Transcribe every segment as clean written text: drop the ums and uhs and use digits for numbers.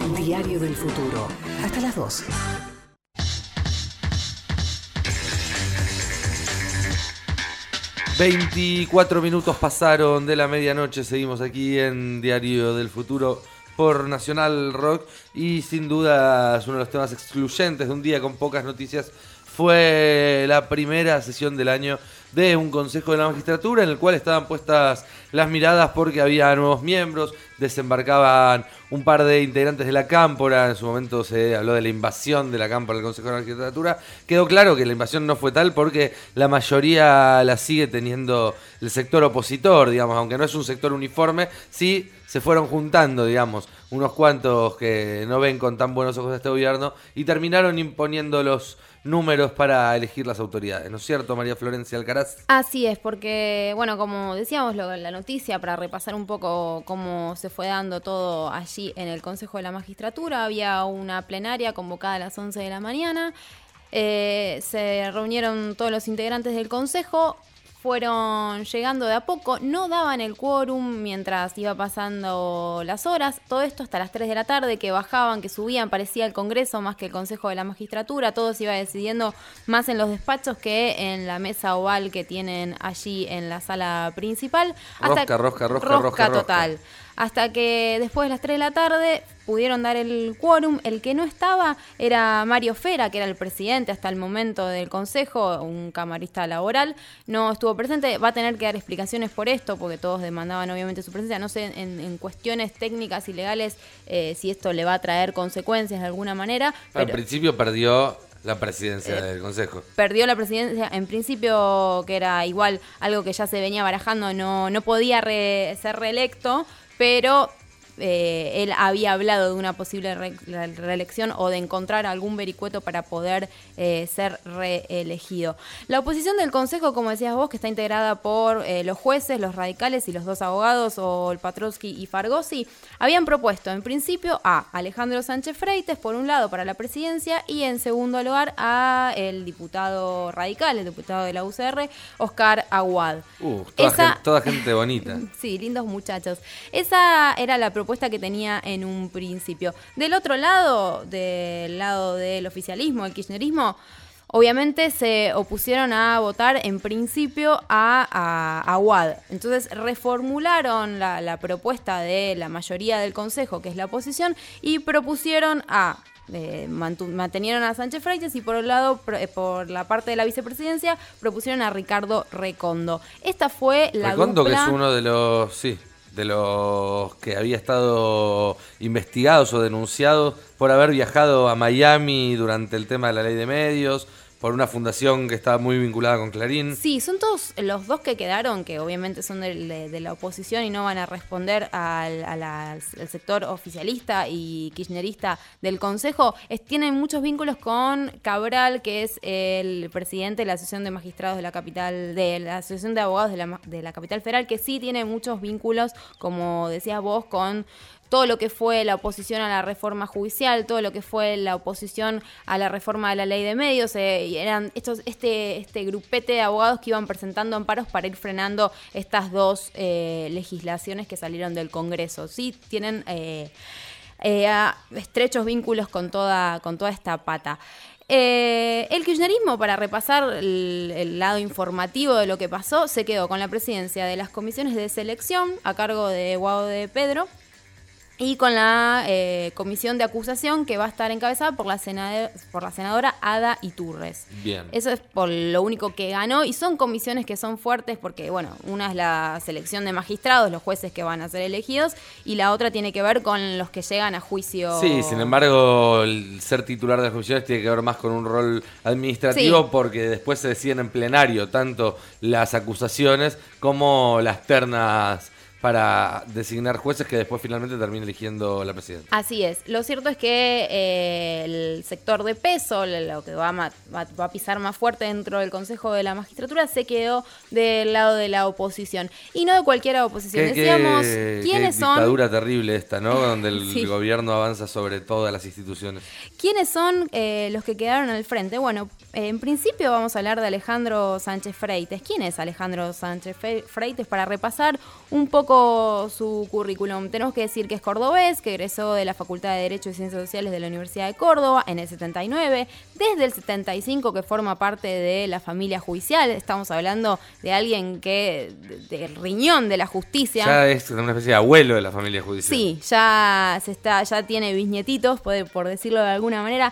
Diario del Futuro. Hasta las 2. ...24 pasaron de la medianoche... ...seguimos aquí en Diario del Futuro... ...por Nacional Rock... ...y sin duda uno de los temas excluyentes... ...de un día con pocas noticias... ...fue la primera sesión del año... ...de un Consejo de la Magistratura... ...en el cual estaban puestas las miradas... ...porque había nuevos miembros... ...desembarcaban un par de integrantes de la Cámpora... ...en su momento se habló de la invasión de la Cámpora... ...del Consejo de la Magistratura... ...quedó claro que la invasión no fue tal... ...porque la mayoría la sigue teniendo... ...el sector opositor, digamos... ...aunque no es un sector uniforme... ...sí se fueron juntando, digamos... ...unos cuantos que no ven con tan buenos ojos a este gobierno... ...y terminaron imponiendo los números para elegir las autoridades, ¿no es cierto, María Florencia Alcaraz? Así es, porque, bueno, como decíamos la noticia, para repasar un poco cómo se fue dando todo allí en el Consejo de la Magistratura, había una plenaria convocada a las 11 de la mañana, se reunieron todos los integrantes del Consejo, fueron llegando de a poco, no daban el quórum mientras iba pasando las horas, todo esto hasta las 3 de la tarde, que bajaban, que subían, parecía el Congreso más que el Consejo de la Magistratura, todo se iba decidiendo más en los despachos que en la mesa oval que tienen allí en la sala principal. Rosca total. Hasta que después de las 3 de la tarde pudieron dar el quórum. El que no estaba era Mario Fera, que era el presidente hasta el momento del Consejo, un camarista laboral. No estuvo presente, va a tener que dar explicaciones por esto, porque todos demandaban obviamente su presencia. No sé en cuestiones técnicas y legales si esto le va a traer consecuencias de alguna manera. Al principio perdió la presidencia del Consejo. Perdió la presidencia, en principio, que era igual algo que ya se venía barajando, no podía ser reelecto, pero él había hablado de una posible reelección o de encontrar algún vericueto para poder ser reelegido. La oposición del Consejo, como decías vos, que está integrada por los jueces, los radicales y los dos abogados, Olpatrowski y Fargosi, habían propuesto en principio a Alejandro Sánchez Freites, por un lado, para la presidencia, y en segundo lugar a el diputado radical, el diputado de la UCR, Oscar Aguad. Toda gente bonita. Sí, lindos muchachos. Esa era la propuesta que tenía en un principio. Del otro lado, del lado del oficialismo, el kirchnerismo, obviamente se opusieron a votar en principio a Aguad. Entonces reformularon la propuesta de la mayoría del Consejo, que es la oposición, y propusieron mantenieron a Sánchez Freites y por un lado, por la parte de la vicepresidencia, propusieron a Ricardo Recondo. Esta fue la Recondo, dupla, que es uno de los que había estado investigados o denunciados por haber viajado a Miami durante el tema de la ley de medios, por una fundación que estaba muy vinculada con Clarín. Sí, son todos los dos que quedaron, que obviamente son de la oposición y no van a responder al sector oficialista y kirchnerista del Consejo. Tienen muchos vínculos con Cabral, que es el presidente de la Asociación de Magistrados de la Capital, de la Asociación de Abogados de la Capital Federal, que sí tiene muchos vínculos, como decías vos, con todo lo que fue la oposición a la reforma judicial, todo lo que fue la oposición a la reforma de la ley de medios, y eran este grupete de abogados que iban presentando amparos para ir frenando estas dos legislaciones que salieron del Congreso. Sí, tienen estrechos vínculos con toda esta pata. El kirchnerismo, para repasar el lado informativo de lo que pasó, se quedó con la presidencia de las comisiones de selección a cargo de Guado de Pedro, y con la comisión de acusación, que va a estar encabezada por la senadora Ada Iturres. Bien. Eso es por lo único que ganó, y son comisiones que son fuertes porque, bueno, una es la selección de magistrados, los jueces que van a ser elegidos, y la otra tiene que ver con los que llegan a juicio. Sí, sin embargo, el ser titular de las comisiones tiene que ver más con un rol administrativo, sí, porque después se deciden en plenario tanto las acusaciones como las ternas para designar jueces que después finalmente termina eligiendo la presidenta. Así es. Lo cierto es que el sector de peso, lo que va a pisar más fuerte dentro del Consejo de la Magistratura, se quedó del lado de la oposición. Y no de cualquier oposición. Decíamos, ¿quiénes son? Qué dictadura terrible esta, ¿no? Donde el gobierno avanza sobre todas las instituciones. ¿Quiénes son los que quedaron al frente? Bueno, en principio vamos a hablar de Alejandro Sánchez Freites. ¿Quién es Alejandro Sánchez Freites? Para repasar un poco poco su currículum. Tenemos que decir que es cordobés, que egresó de la Facultad de Derecho y Ciencias Sociales de la Universidad de Córdoba en el 79. Desde el 75 que forma parte de la familia judicial. Estamos hablando de alguien que del riñón de la justicia. Ya es una especie de abuelo de la familia judicial. Sí, ya tiene bisnietitos, por decirlo de alguna manera.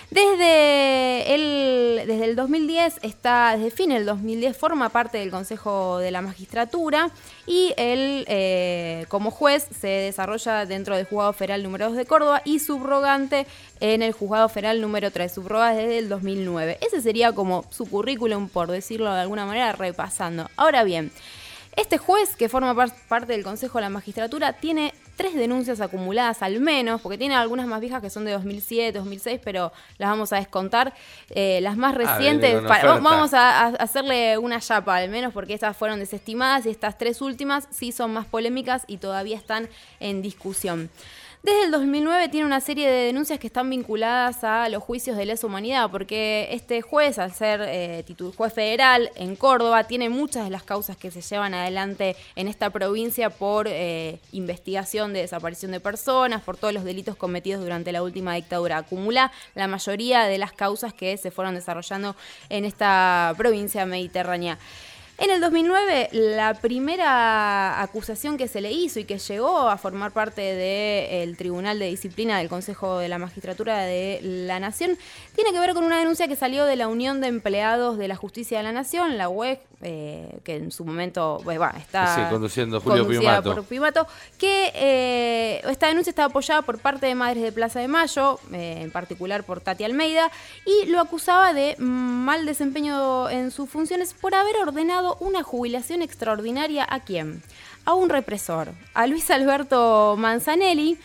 Desde el 2010 desde fin del 2010 forma parte del Consejo de la Magistratura y él como juez se desarrolla dentro del Juzgado Federal número 2 de Córdoba y subrogante en el Juzgado Federal número 3, subroga desde el 2009. Ese sería como su currículum, por decirlo de alguna manera, repasando. Ahora bien, este juez que forma parte del Consejo de la Magistratura tiene 3 denuncias acumuladas al menos, porque tiene algunas más viejas que son de 2007, 2006, pero las vamos a descontar. Las más recientes, vamos a hacerle una chapa al menos, porque estas fueron desestimadas y estas 3 últimas sí son más polémicas y todavía están en discusión. Desde el 2009 tiene una serie de denuncias que están vinculadas a los juicios de lesa humanidad, porque este juez, al ser juez federal en Córdoba, tiene muchas de las causas que se llevan adelante en esta provincia por investigación de desaparición de personas, por todos los delitos cometidos durante la última dictadura. Acumula la mayoría de las causas que se fueron desarrollando en esta provincia mediterránea. En el 2009, la primera acusación que se le hizo y que llegó a formar parte del Tribunal de Disciplina del Consejo de la Magistratura de la Nación tiene que ver con una denuncia que salió de la Unión de Empleados de la Justicia de la Nación, la UEG, que en su momento está conduciendo Julio Piumato. Por Piumato, que esta denuncia estaba apoyada por parte de Madres de Plaza de Mayo, en particular por Tati Almeida, y lo acusaba de mal desempeño en sus funciones por haber ordenado una jubilación extraordinaria ¿a quién? A un represor, a Luis Alberto Manzanelli.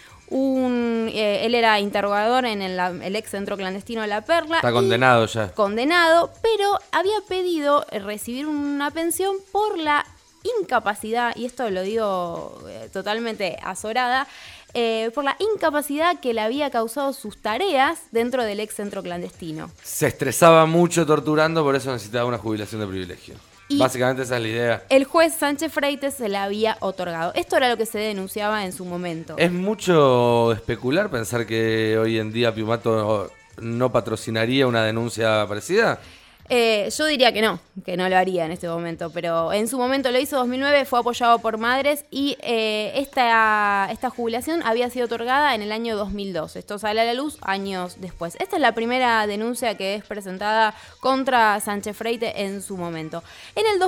Él era interrogador en el ex centro clandestino de La Perla. Está condenado ya. Condenado, pero había pedido recibir una pensión por la incapacidad, y esto lo digo totalmente azorada, por la incapacidad que le había causado sus tareas dentro del ex centro clandestino. Se estresaba mucho torturando, por eso necesitaba una jubilación de privilegio. Y básicamente esa es la idea. El juez Sánchez Freites se la había otorgado. Esto era lo que se denunciaba en su momento. Es mucho especular pensar que hoy en día Piumato no patrocinaría una denuncia parecida. Yo diría que no lo haría en este momento, pero en su momento lo hizo. 2009, fue apoyado por Madres y esta jubilación había sido otorgada en el año 2002. Esto sale a la luz años después. Esta es la primera denuncia que es presentada contra Sánchez Freites en su momento. En el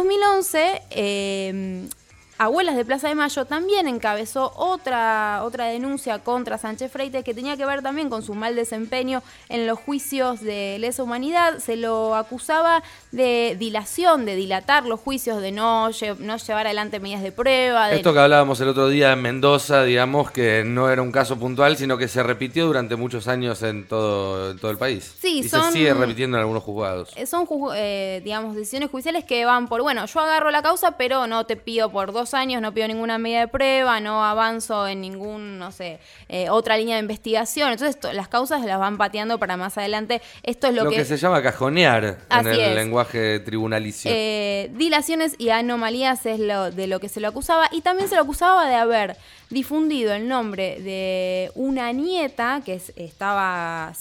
2011... Abuelas de Plaza de Mayo también encabezó otra denuncia contra Sánchez Freites que tenía que ver también con su mal desempeño en los juicios de lesa humanidad. Se lo acusaba de dilación, de dilatar los juicios, de no llevar adelante medidas de prueba. Esto que hablábamos el otro día en Mendoza, digamos que no era un caso puntual, sino que se repitió durante muchos años en todo el país. Sí, y se sigue repitiendo en algunos juzgados. Son decisiones judiciales que van por, yo agarro la causa, pero no te pido por 2 años, no pido ninguna medida de prueba, no avanzo en ningún, otra línea de investigación. Entonces las causas las van pateando para más adelante. Esto es lo que se llama cajonear en el lenguaje tribunalicio. Dilaciones y anomalías es de lo que se lo acusaba, y también se lo acusaba de haber difundido el nombre de una nieta que estaba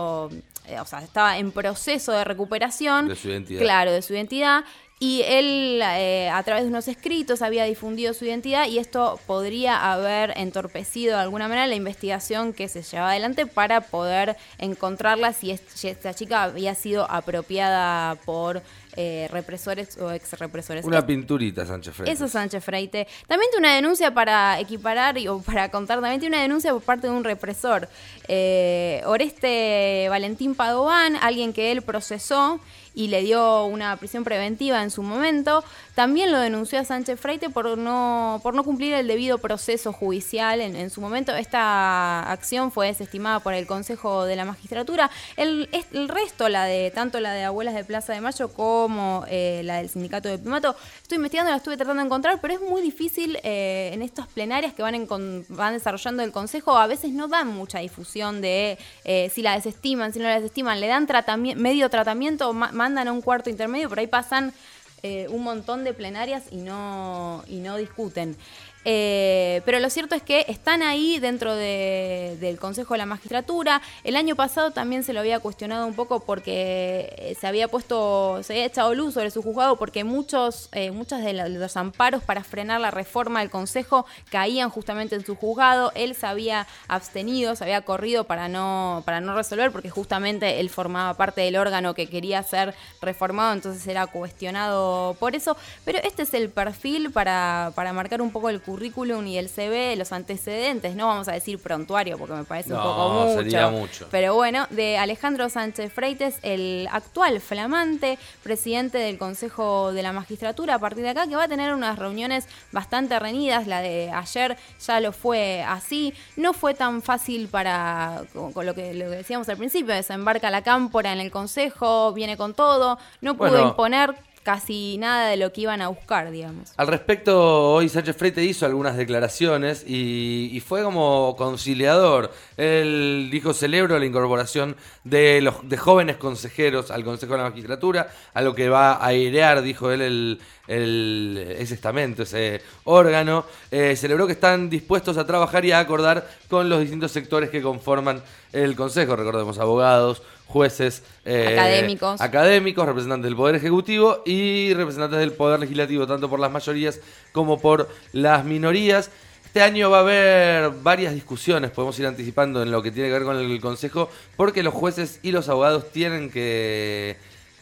estaba en proceso de recuperación. De su identidad. Claro, de su identidad. Y él, a través de unos escritos, había difundido su identidad, y esto podría haber entorpecido de alguna manera la investigación que se llevaba adelante para poder encontrarla si esta chica había sido apropiada por represores o ex-represores. Una pinturita, Sánchez Freites. Eso, Sánchez Freites. También tiene una denuncia para equiparar o para contar, también tiene una denuncia por parte de un represor. Oreste Valentín Padován, alguien que él procesó y le dio una prisión preventiva en su momento, también lo denunció a Sánchez Freites por no cumplir el debido proceso judicial en su momento. Esta acción fue desestimada por el Consejo de la Magistratura. El resto, tanto la de Abuelas de Plaza de Mayo como la del Sindicato de Piumato, estoy investigando, la estuve tratando de encontrar, pero es muy difícil en estas plenarias que van desarrollando el Consejo. A veces no dan mucha difusión de si la desestiman, si no la desestiman, le dan medio tratamiento, mandan a un cuarto intermedio, por ahí pasan un montón de plenarias y no discuten. Pero lo cierto es que están ahí dentro del Consejo de la Magistratura. El año pasado también se lo había cuestionado un poco porque se había echado luz sobre su juzgado porque muchos de los amparos para frenar la reforma del Consejo caían justamente en su juzgado. Él se había abstenido, se había corrido para no resolver porque justamente él formaba parte del órgano que quería ser reformado, entonces era cuestionado por eso. Pero este es el perfil para marcar un poco el currículum y el CV, los antecedentes, no vamos a decir prontuario porque me parece un poco mucho. Sería mucho. Pero bueno, de Alejandro Sánchez Freites, el actual flamante presidente del Consejo de la Magistratura, a partir de acá, que va a tener unas reuniones bastante reñidas. La de ayer ya lo fue así. No fue tan fácil con lo que decíamos al principio, desembarca la cámpora en el Consejo, viene con todo, no pudo imponer casi nada de lo que iban a buscar, digamos. Al respecto, hoy Sánchez Freites hizo algunas declaraciones y fue como conciliador. Él dijo: celebro la incorporación de jóvenes consejeros al Consejo de la Magistratura, a lo que va a airear, dijo él, ese estamento, ese órgano. Celebró que están dispuestos a trabajar y a acordar con los distintos sectores que conforman el Consejo. Recordemos, abogados, jueces, académicos, representantes del Poder Ejecutivo y representantes del Poder Legislativo, tanto por las mayorías como por las minorías. Este año va a haber varias discusiones, podemos ir anticipando en lo que tiene que ver con el Consejo, porque los jueces y los abogados tienen que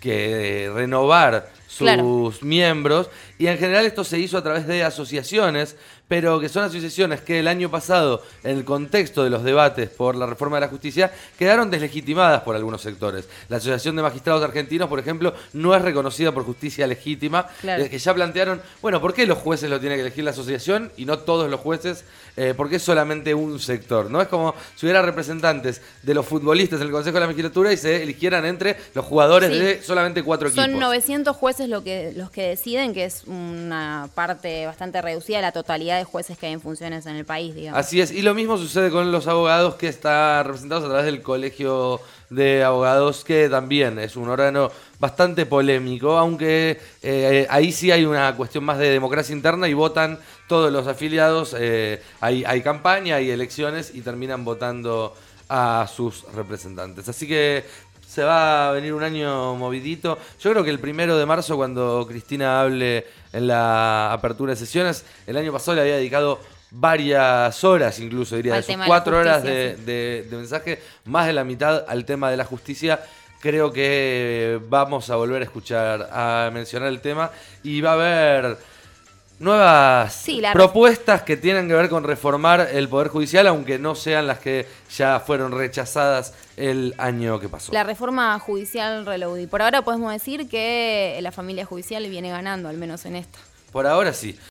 renovar sus miembros, y en general esto se hizo a través de asociaciones, pero que son asociaciones que el año pasado, en el contexto de los debates por la reforma de la justicia, quedaron deslegitimadas por algunos sectores. La Asociación de Magistrados Argentinos, por ejemplo, no es reconocida por justicia legítima, que ya plantearon, bueno, ¿por qué los jueces lo tiene que elegir la asociación y no todos los jueces? ¿Por qué solamente un sector? ¿No? Es como si hubiera representantes de los futbolistas en el Consejo de la Magistratura y se eligieran entre los jugadores de solamente 4 equipos. Son 900 jueces los que deciden, que es una parte bastante reducida de la totalidad de jueces que hay en funciones en el país, digamos. Así es, y lo mismo sucede con los abogados, que están representados a través del Colegio de Abogados, que también es un órgano bastante polémico, aunque ahí sí hay una cuestión más de democracia interna y votan todos los afiliados, hay campaña, hay elecciones y terminan votando a sus representantes. Así que se va a venir un año movidito. Yo creo que el 1 de marzo, cuando Cristina hable en la apertura de sesiones, el año pasado le había dedicado varias horas, incluso diría, de sus 4 horas de mensaje, más de la mitad al tema de la justicia. Creo que vamos a volver a mencionar el tema y va a haber nuevas propuestas que tienen que ver con reformar el Poder Judicial, aunque no sean las que ya fueron rechazadas el año que pasó. La reforma judicial reloaded. Por ahora podemos decir que la familia judicial viene ganando, al menos en esta. Por ahora sí.